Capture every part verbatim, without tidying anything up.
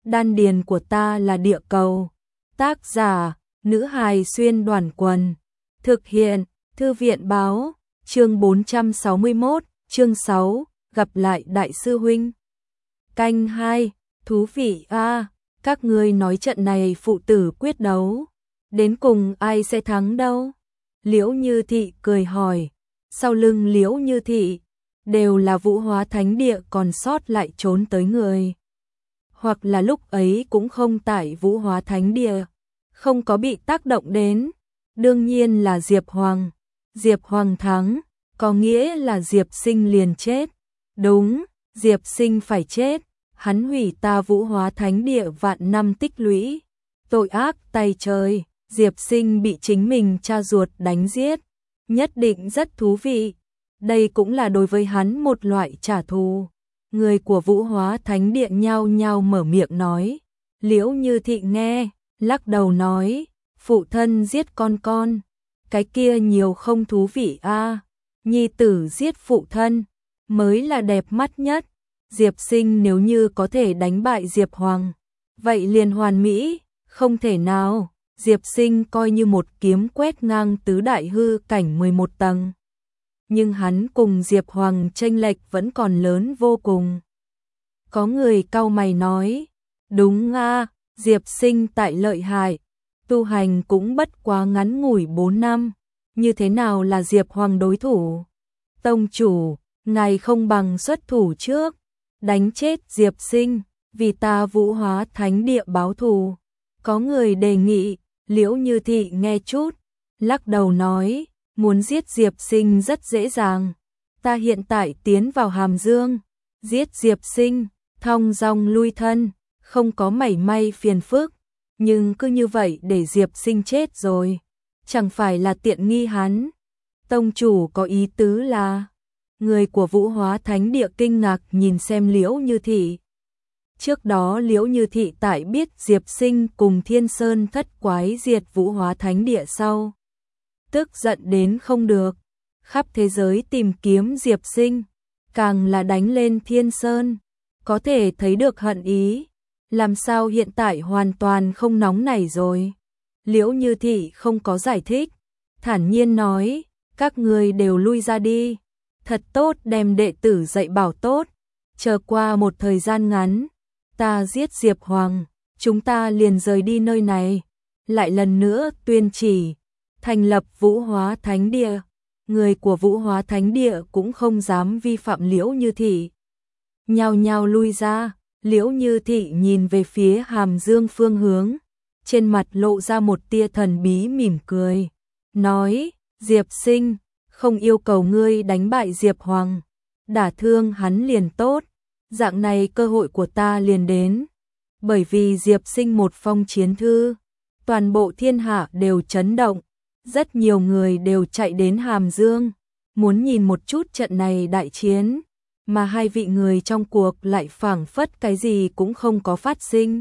Đan điền của ta là địa cầu. Tác giả, nữ hài xuyên đoàn quần. Thực hiện, thư viện báo, chương bốn trăm sáu mươi mốt, chương sáu, gặp lại đại sư huynh. Canh hai, thú vị a, à, các ngươi nói trận này phụ tử quyết đấu, đến cùng ai sẽ thắng đâu? Liễu Như Thị cười hỏi, sau lưng Liễu Như Thị đều là Vũ Hóa Thánh Địa còn sót lại trốn tới người. Hoặc là lúc ấy cũng không tại Vũ Hóa Thánh Địa, không có bị tác động đến. Đương nhiên là Diệp Hoàng. Diệp Hoàng thắng, có nghĩa là Diệp Sinh liền chết. Đúng, Diệp Sinh phải chết, hắn hủy ta Vũ Hóa Thánh Địa vạn năm tích lũy. Tội ác tay trời, Diệp Sinh bị chính mình cha ruột đánh giết, nhất định rất thú vị. Đây cũng là đối với hắn một loại trả thù. Người của Vũ Hóa Thánh Địa nhao nhao mở miệng nói. Liễu Như Thị nghe, lắc đầu nói, phụ thân giết con con, cái kia nhiều không thú vị a. À. Nhi tử giết phụ thân, mới là đẹp mắt nhất. Diệp Sinh nếu như có thể đánh bại Diệp Hoàng, vậy liền hoàn mỹ, không thể nào. Diệp Sinh coi như một kiếm quét ngang tứ đại hư cảnh mười một tầng. Nhưng hắn cùng Diệp Hoàng chênh lệch vẫn còn lớn vô cùng. Có người cau mày nói, đúng a, Diệp Sinh tại lợi hại, tu hành cũng bất quá ngắn ngủi bốn năm, như thế nào là Diệp Hoàng đối thủ? Tông chủ, ngài không bằng xuất thủ trước, đánh chết Diệp Sinh, vì ta Vũ Hóa Thánh Địa báo thù. Có người đề nghị. Liễu Như Thị nghe chút, lắc đầu nói, muốn giết Diệp Sinh rất dễ dàng. Ta hiện tại tiến vào Hàm Dương, giết Diệp Sinh, thong dong lui thân, không có mảy may phiền phức. Nhưng cứ như vậy để Diệp Sinh chết rồi, chẳng phải là tiện nghi hắn. Tông chủ có ý tứ là, người của Vũ Hóa Thánh Địa kinh ngạc nhìn xem Liễu Như Thị. Trước đó Liễu Như Thị tại biết Diệp Sinh cùng Thiên Sơn thất quái diệt Vũ Hóa Thánh Địa sau, tức giận đến không được, khắp thế giới tìm kiếm Diệp Sinh, càng là đánh lên Thiên Sơn, có thể thấy được hận ý, làm sao hiện tại hoàn toàn không nóng nảy rồi. Liễu Như Thị không có giải thích, thản nhiên nói, các người đều lui ra đi, thật tốt đem đệ tử dạy bảo tốt, chờ qua một thời gian ngắn. Ta giết Diệp Hoàng, chúng ta liền rời đi nơi này, lại lần nữa tuyên chỉ, thành lập Vũ Hóa Thánh Địa. Người của Vũ Hóa Thánh Địa cũng không dám vi phạm Liễu Như Thị. Nhao nhao lui ra, Liễu Như Thị nhìn về phía Hàm Dương phương hướng, trên mặt lộ ra một tia thần bí mỉm cười, nói, Diệp Sinh, không yêu cầu ngươi đánh bại Diệp Hoàng, đả thương hắn liền tốt. Dạng này cơ hội của ta liền đến, bởi vì Diệp Sinh một phong chiến thư, toàn bộ thiên hạ đều chấn động, rất nhiều người đều chạy đến Hàm Dương, muốn nhìn một chút trận này đại chiến, mà hai vị người trong cuộc lại phảng phất cái gì cũng không có phát sinh.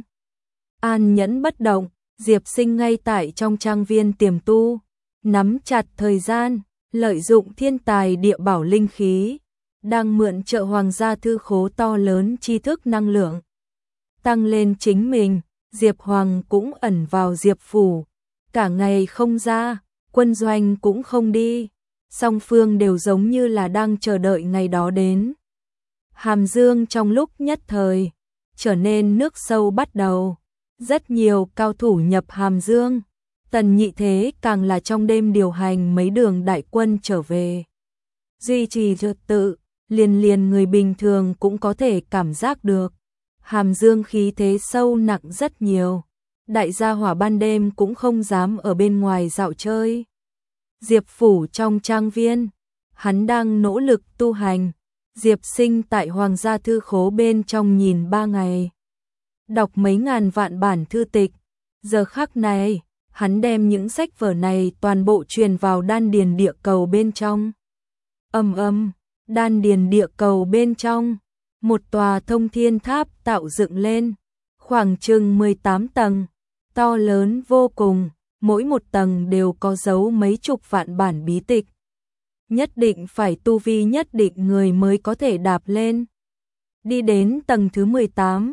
An nhẫn bất động, Diệp Sinh ngay tại trong trang viên tiềm tu, nắm chặt thời gian, lợi dụng thiên tài địa bảo linh khí, đang mượn trợ hoàng gia thư khố to lớn tri thức năng lượng, tăng lên chính mình. Diệp Hoàng cũng ẩn vào Diệp phủ, cả ngày không ra, quân doanh cũng không đi, song phương đều giống như là đang chờ đợi ngày đó đến. Hàm Dương trong lúc nhất thời trở nên nước sâu bắt đầu, rất nhiều cao thủ nhập Hàm Dương. Tần Nhị Thế càng là trong đêm điều hành mấy đường đại quân trở về, duy trì trật tự. Liền liền người bình thường cũng có thể cảm giác được. Hàm Dương khí thế sâu nặng rất nhiều. Đại gia hỏa ban đêm cũng không dám ở bên ngoài dạo chơi. Diệp phủ trong trang viên, hắn đang nỗ lực tu hành. Diệp Sinh tại Hoàng gia thư khố bên trong nhìn ba ngày, đọc mấy ngàn vạn bản thư tịch. Giờ khắc này, hắn đem những sách vở này toàn bộ truyền vào đan điền địa cầu bên trong. Âm âm. Đan điền địa cầu bên trong, một tòa thông thiên tháp tạo dựng lên, khoảng chừng mười tám tầng, to lớn vô cùng, mỗi một tầng đều có dấu mấy chục vạn bản bí tịch. Nhất định phải tu vi nhất định người mới có thể đạp lên. Đi đến tầng thứ mười tám,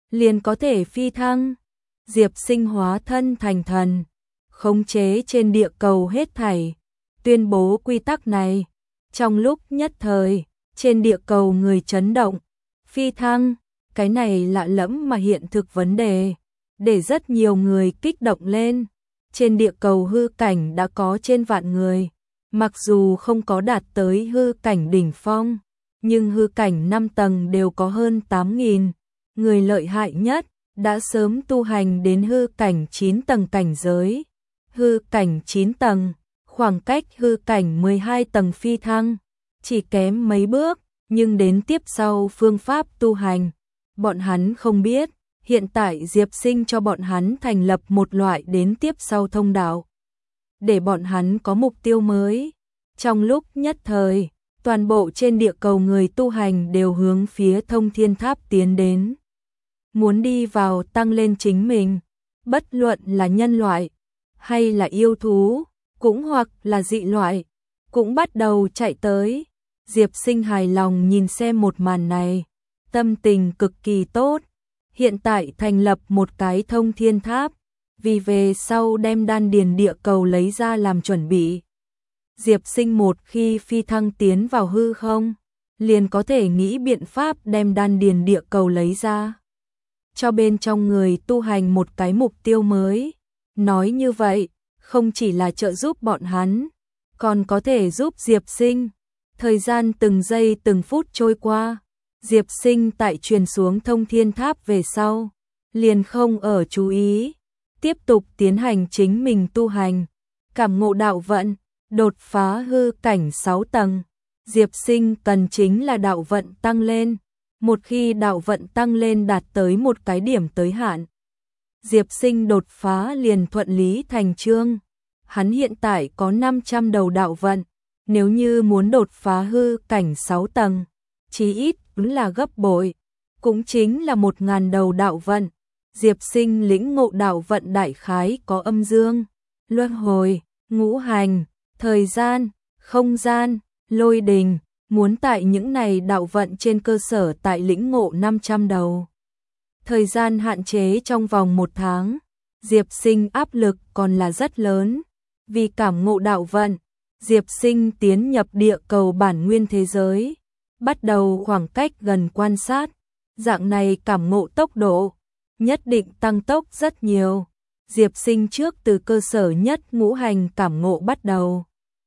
liền có thể phi thăng. Diệp Sinh hóa thân thành thần, khống chế trên địa cầu hết thảy, tuyên bố quy tắc này. Trong lúc nhất thời, trên địa cầu người chấn động, phi thăng, cái này lạ lẫm mà hiện thực vấn đề, để rất nhiều người kích động lên. Trên địa cầu hư cảnh đã có trên vạn người, mặc dù không có đạt tới hư cảnh đỉnh phong, nhưng hư cảnh năm tầng đều có hơn tám nghìn, người lợi hại nhất đã sớm tu hành đến hư cảnh chín tầng cảnh giới. Hư cảnh chín tầng, khoảng cách hư cảnh mười hai tầng phi thăng, chỉ kém mấy bước, nhưng đến tiếp sau phương pháp tu hành, bọn hắn không biết. Hiện tại Diệp Sinh cho bọn hắn thành lập một loại đến tiếp sau thông đạo, để bọn hắn có mục tiêu mới. Trong lúc nhất thời, toàn bộ trên địa cầu người tu hành đều hướng phía Thông Thiên Tháp tiến đến. Muốn đi vào tăng lên chính mình, bất luận là nhân loại, hay là yêu thú, cũng hoặc là dị loại, cũng bắt đầu chạy tới. Diệp Sinh hài lòng nhìn xem một màn này, tâm tình cực kỳ tốt. Hiện tại thành lập một cái Thông Thiên Tháp, vì về sau đem đan điền địa cầu lấy ra làm chuẩn bị. Diệp Sinh một khi phi thăng tiến vào hư không, liền có thể nghĩ biện pháp đem đan điền địa cầu lấy ra, cho bên trong người tu hành một cái mục tiêu mới. Nói như vậy, không chỉ là trợ giúp bọn hắn, còn có thể giúp Diệp Sinh. Thời gian từng giây từng phút trôi qua, Diệp Sinh tại truyền xuống Thông Thiên Tháp về sau, liền không ở chú ý, tiếp tục tiến hành chính mình tu hành, cảm ngộ đạo vận, đột phá hư cảnh sáu tầng. Diệp Sinh cần chính là đạo vận tăng lên, một khi đạo vận tăng lên đạt tới một cái điểm tới hạn, Diệp Sinh đột phá liền thuận lý thành chương. Hắn hiện tại có năm trăm đầu đạo vận, nếu như muốn đột phá hư cảnh sáu tầng, chí ít là gấp bội, cũng chính là một ngàn đầu đạo vận. Diệp Sinh lĩnh ngộ đạo vận đại khái có âm dương, luân hồi, ngũ hành, thời gian, không gian, lôi đình, muốn tại những này đạo vận trên cơ sở tại lĩnh ngộ năm trăm đầu. Thời gian hạn chế trong vòng một tháng, Diệp Sinh áp lực còn là rất lớn, vì cảm ngộ đạo vận, Diệp Sinh tiến nhập địa cầu bản nguyên thế giới, bắt đầu khoảng cách gần quan sát, dạng này cảm ngộ tốc độ nhất định tăng tốc rất nhiều. Diệp Sinh trước từ cơ sở nhất ngũ hành cảm ngộ bắt đầu,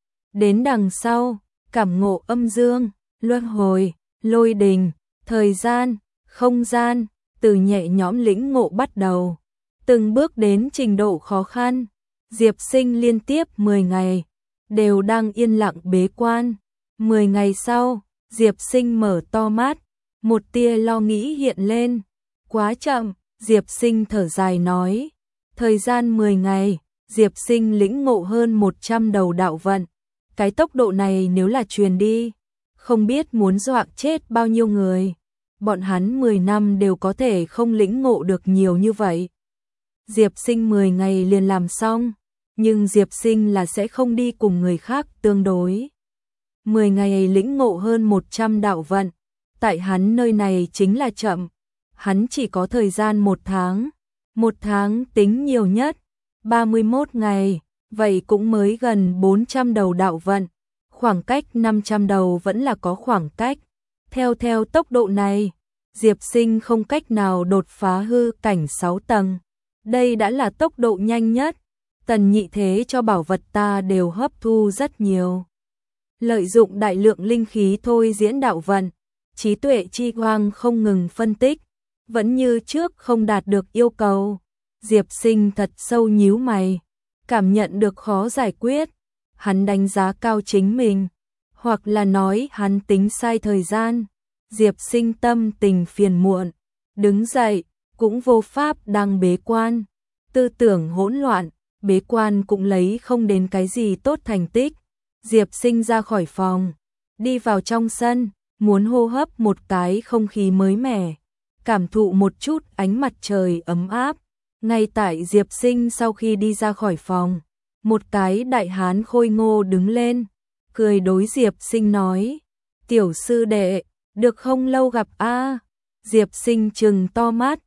đến đằng sau cảm ngộ âm dương, luân hồi, lôi đình, thời gian, không gian, từ nhẹ nhõm lĩnh ngộ bắt đầu, từng bước đến trình độ khó khăn. Diệp Sinh liên tiếp mười ngày đều đang yên lặng bế quan. mười ngày sau, Diệp Sinh mở to mắt, một tia lo nghĩ hiện lên. Quá chậm, Diệp Sinh thở dài nói. Thời gian mười ngày, Diệp Sinh lĩnh ngộ hơn một trăm đầu đạo vận. Cái tốc độ này nếu là truyền đi, không biết muốn dọa chết bao nhiêu người. Bọn hắn mười năm đều có thể không lĩnh ngộ được nhiều như vậy. Diệp Sinh mười ngày liền làm xong, nhưng Diệp Sinh là sẽ không đi cùng người khác tương đối. mười ngày lĩnh ngộ hơn một trăm đạo vận, tại hắn nơi này chính là chậm. Hắn chỉ có thời gian một tháng, một tháng tính nhiều nhất, ba mươi mốt ngày, vậy cũng mới gần bốn trăm đầu đạo vận, khoảng cách năm trăm đầu vẫn là có khoảng cách. Theo theo tốc độ này, Diệp Sinh không cách nào đột phá hư cảnh sáu tầng. Đây đã là tốc độ nhanh nhất. Tần nhị thế cho bảo vật ta đều hấp thu rất nhiều. Lợi dụng đại lượng linh khí thôi diễn đạo vận, trí tuệ chi quang không ngừng phân tích, vẫn như trước không đạt được yêu cầu. Diệp Sinh thật sâu nhíu mày, cảm nhận được khó giải quyết. Hắn đánh giá cao chính mình, hoặc là nói hắn tính sai thời gian. Diệp Sinh tâm tình phiền muộn, đứng dậy, cũng vô pháp đang bế quan, tư tưởng hỗn loạn, bế quan cũng lấy không đến cái gì tốt thành tích. Diệp Sinh ra khỏi phòng, đi vào trong sân, muốn hô hấp một cái không khí mới mẻ, cảm thụ một chút ánh mặt trời ấm áp. Ngay tại Diệp Sinh sau khi đi ra khỏi phòng, một cái đại hán khôi ngô đứng lên, cười đối Diệp Sinh nói: "Tiểu sư đệ, được không lâu gặp a." Diệp Sinh trừng to mắt,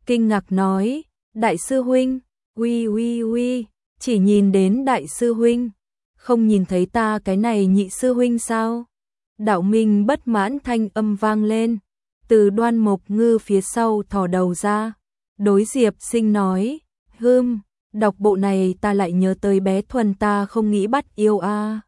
kinh ngạc nói, đại sư huynh, uy uy uy, chỉ nhìn đến đại sư huynh, không nhìn thấy ta cái này nhị sư huynh sao? Đạo Minh bất mãn thanh âm vang lên, từ Đoan Mộc Ngư phía sau thò đầu ra, đối Diệp Sinh nói, hưm, đọc bộ này ta lại nhớ tới bé Thuần ta không nghĩ bắt yêu a.